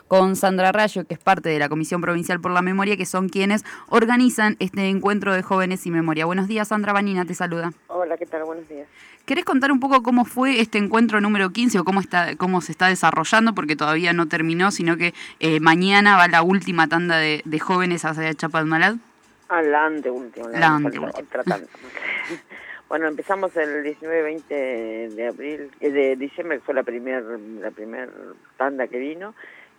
con Sandra Rayo, que es parte de la Comisión Provincial por la Memoria, que son quienes organizan este encuentro de jóvenes y memoria. Buenos días, Sandra. Vanina te saluda. Hola, ¿qué tal? Buenos días. ¿Querés contar un poco cómo fue este encuentro número 15 o cómo se está desarrollando? Porque todavía no terminó, sino que mañana va la última tanda de jóvenes hacia Chapalmalal. La anteúltima, La nos falta anteúltima. otra tanda. Bueno, empezamos el 19-20 de abril, de diciembre, que fue la primer tanda que vino.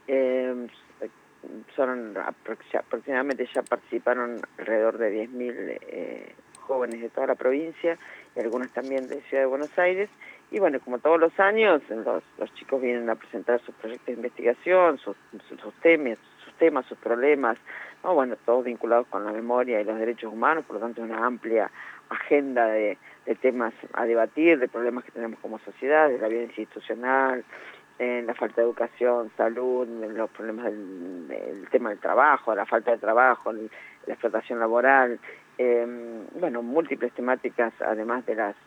Son aproximadamente, ya participaron alrededor de 10.000 jóvenes de toda la provincia y algunos también de Ciudad de Buenos Aires. Y bueno, como todos los años, los chicos vienen a presentar sus proyectos de investigación, sus temas, sus problemas, ¿no? Bueno, todos vinculados con la memoria y los derechos humanos, por lo tanto una amplia agenda de temas a debatir, de problemas que tenemos como sociedad, de la violencia institucional, la falta de educación, salud, los problemas del tema del trabajo, la falta de trabajo, la explotación laboral, bueno, múltiples temáticas, además de las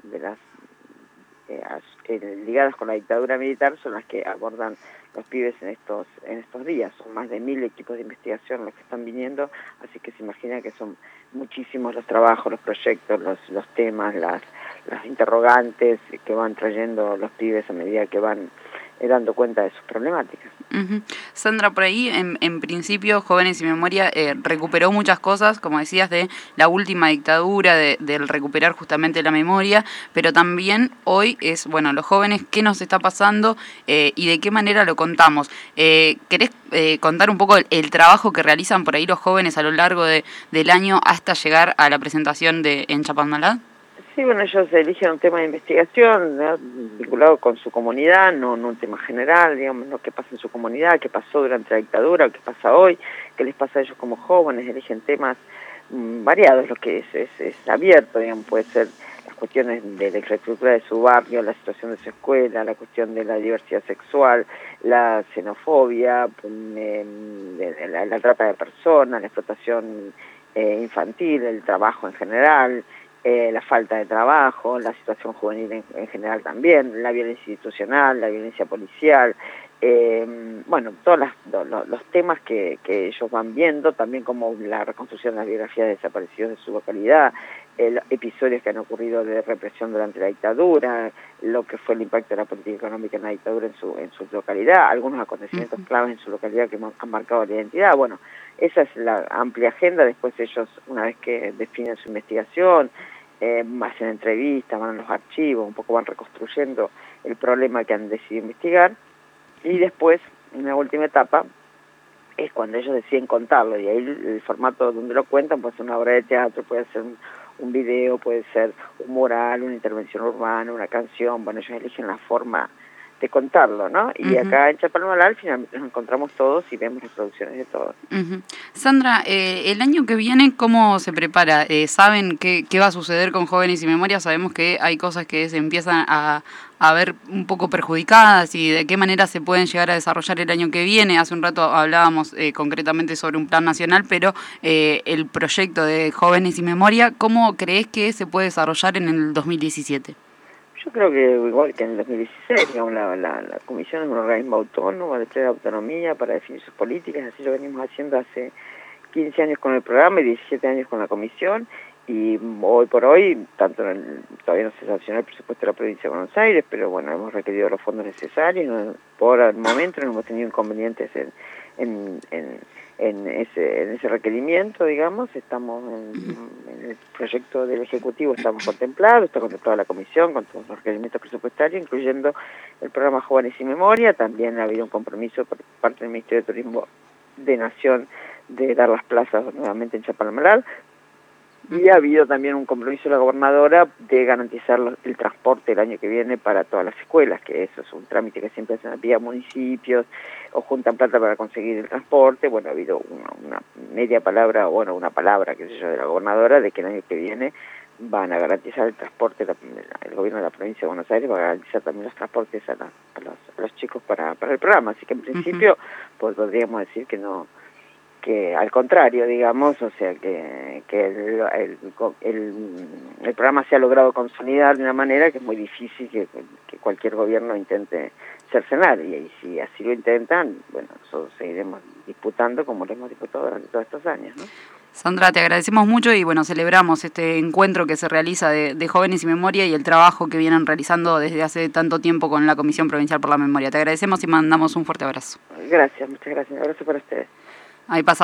ligadas con la dictadura militar, son las que abordan los pibes en estos días. Son más de 1.000 equipos de investigación los que están viniendo, así que se imagina que son muchísimos los trabajos, los proyectos, los temas, las interrogantes que van trayendo los pibes a medida que van dando cuenta de sus problemáticas. Sandra, por ahí, en principio, Jóvenes y Memoria recuperó muchas cosas, como decías, de la última dictadura, del recuperar justamente la memoria, pero también hoy es, bueno, los jóvenes, qué nos está pasando y de qué manera lo contamos. ¿Querés contar un poco el trabajo que realizan por ahí los jóvenes a lo largo del año hasta llegar a la presentación en Chapalmalal? Sí, bueno, ellos eligen un tema de investigación, ¿no?, vinculado con su comunidad, no un tema general, digamos, lo que pasa en su comunidad, qué pasó durante la dictadura, qué pasa hoy, qué les pasa a ellos como jóvenes, eligen temas variados, lo que es abierto, digamos, puede ser las cuestiones de la infraestructura de su barrio, la situación de su escuela, la cuestión de la diversidad sexual, la xenofobia, la trata de personas, la explotación infantil, el trabajo en general, la falta de trabajo, la situación juvenil en general también, la violencia institucional, la violencia policial, bueno, todos los temas que ellos van viendo, también como la reconstrucción de las biografías de desaparecidos de su localidad, episodios que han ocurrido de represión durante la dictadura, lo que fue el impacto de la política económica en la dictadura en su localidad, algunos acontecimientos claves en su localidad que han marcado la identidad. Bueno, esa es la amplia agenda. Después ellos, una vez que definen su investigación, hacen entrevistas, van a los archivos, un poco van reconstruyendo el problema que han decidido investigar, y después, en la última etapa, es cuando ellos deciden contarlo, y ahí el formato donde lo cuentan puede ser una obra de teatro, puede ser un video, puede ser un mural, una intervención urbana, una canción. Bueno, ellos eligen la forma de contarlo, ¿no? Y acá en Chapalmalal finalmente nos encontramos todos y vemos las producciones de todos. Sandra, el año que viene, ¿cómo se prepara? ¿Saben qué va a suceder con Jóvenes y Memoria? Sabemos que hay cosas que se empiezan a ver un poco perjudicadas y de qué manera se pueden llegar a desarrollar el año que viene. Hace un rato hablábamos concretamente sobre un plan nacional, pero el proyecto de Jóvenes y Memoria, ¿cómo crees que se puede desarrollar en el 2017? Yo creo que igual que en el 2016, digamos, la comisión es un organismo autónomo, de plena autonomía para definir sus políticas, así lo venimos haciendo hace 15 años con el programa y 17 años con la comisión, y hoy por hoy, todavía no se sancionó el presupuesto de la provincia de Buenos Aires, pero bueno, hemos requerido los fondos necesarios, por el momento no hemos tenido inconvenientes en ese requerimiento, digamos. Estamos en el proyecto del Ejecutivo, estamos contemplados, está contemplada la comisión con todos los requerimientos presupuestarios, incluyendo el programa Jóvenes y Memoria. También ha habido un compromiso por parte del Ministerio de Turismo de Nación de dar las plazas nuevamente en Chapalmalal, y ha habido también un compromiso de la gobernadora de garantizar el transporte el año que viene para todas las escuelas, que eso es un trámite que siempre hacen vía municipios o juntan plata para conseguir el transporte. Bueno, ha habido una media palabra, bueno, una palabra, qué sé yo, de la gobernadora, de que el año que viene van a garantizar el transporte, el gobierno de la provincia de Buenos Aires va a garantizar también los transportes a los chicos para el programa. Así que en principio pues podríamos decir que al contrario, digamos, o sea, que el programa se ha logrado consolidar de una manera que es muy difícil que cualquier gobierno intente cercenar, y si así lo intentan, bueno, nosotros seguiremos disputando como lo hemos disputado durante todos estos años, ¿no? Sandra, te agradecemos mucho y bueno, celebramos este encuentro que se realiza de Jóvenes y Memoria y el trabajo que vienen realizando desde hace tanto tiempo con la Comisión Provincial por la Memoria. Te agradecemos y mandamos un fuerte abrazo. Gracias, muchas gracias. Un abrazo para ustedes. Ahí pasa